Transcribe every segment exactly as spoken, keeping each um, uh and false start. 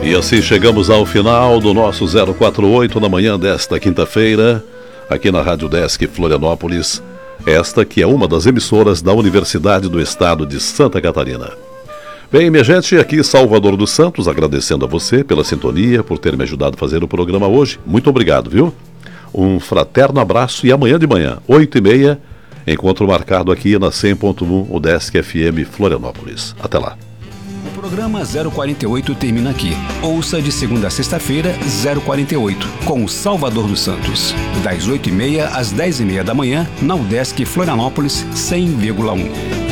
E assim chegamos ao final do nosso zero quatro oito na manhã desta quinta-feira, aqui na Rádio Desk Florianópolis, esta que é uma das emissoras da Universidade do Estado de Santa Catarina. Bem, minha gente, aqui Salvador dos Santos, agradecendo a você pela sintonia, por ter me ajudado a fazer o programa hoje. Muito obrigado, viu? Um fraterno abraço e amanhã de manhã, oito e meia, encontro marcado aqui na cem ponto um, o Desk F M Florianópolis. Até lá. O programa zero quarenta e oito termina aqui. Ouça de segunda a sexta-feira, zero quarenta e oito, com o Salvador dos Santos. Das oito e meia às dez e meia da manhã, na UDESC Florianópolis cem vírgula um.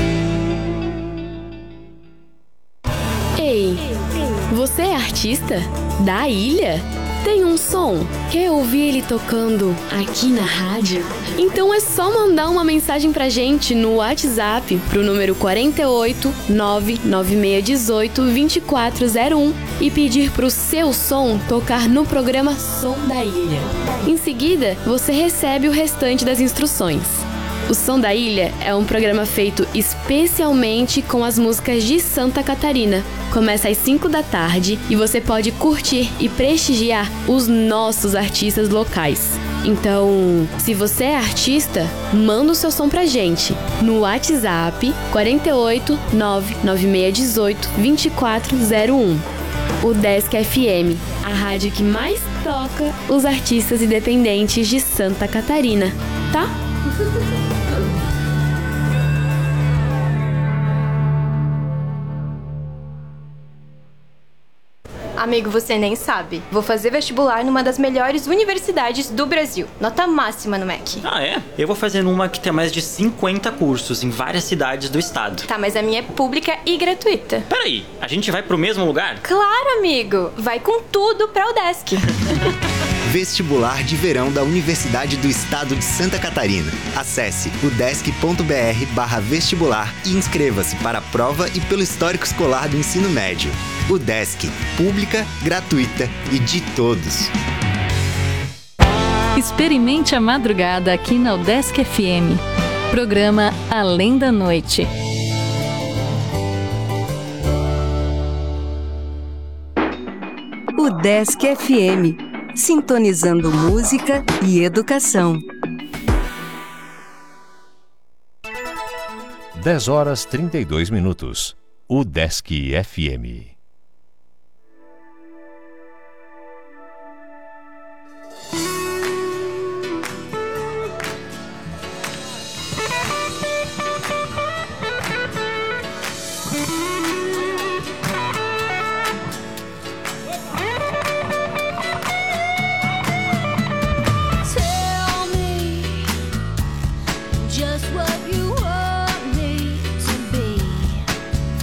Ei, você é artista? Da ilha? Tem um som? Quer ouvir ele tocando aqui na rádio? Então é só mandar uma mensagem pra gente no WhatsApp pro número quatro oito, nove nove seis um oito, dois quatro zero um e pedir pro seu som tocar no programa Som da Ilha. Em seguida, você recebe o restante das instruções. O Som da Ilha é um programa feito especialmente com as músicas de Santa Catarina. Começa às cinco da tarde e você pode curtir e prestigiar os nossos artistas locais. Então, se você é artista, manda o seu som pra gente no WhatsApp quatro oito, nove nove seis um oito, dois quatro zero um. O Desk F M, a rádio que mais toca os artistas independentes de Santa Catarina, tá? Amigo, você nem sabe. Vou fazer vestibular numa das melhores universidades do Brasil. Nota máxima no M E C. Ah, é? Eu vou fazer numa que tem mais de cinquenta cursos em várias cidades do estado. Tá, mas a minha é pública e gratuita. Peraí, a gente vai pro mesmo lugar? Claro, amigo. Vai com tudo pra UDESC. Vestibular de verão da Universidade do Estado de Santa Catarina. Acesse udesc.br barra vestibular e inscreva-se para a prova e pelo histórico escolar do ensino médio. UDESC, pública, gratuita e de todos. Experimente a madrugada aqui na UDESC F M. Programa Além da Noite. UDESC F M. Sintonizando música e educação. dez horas e trinta e dois minutos. UDESC F M.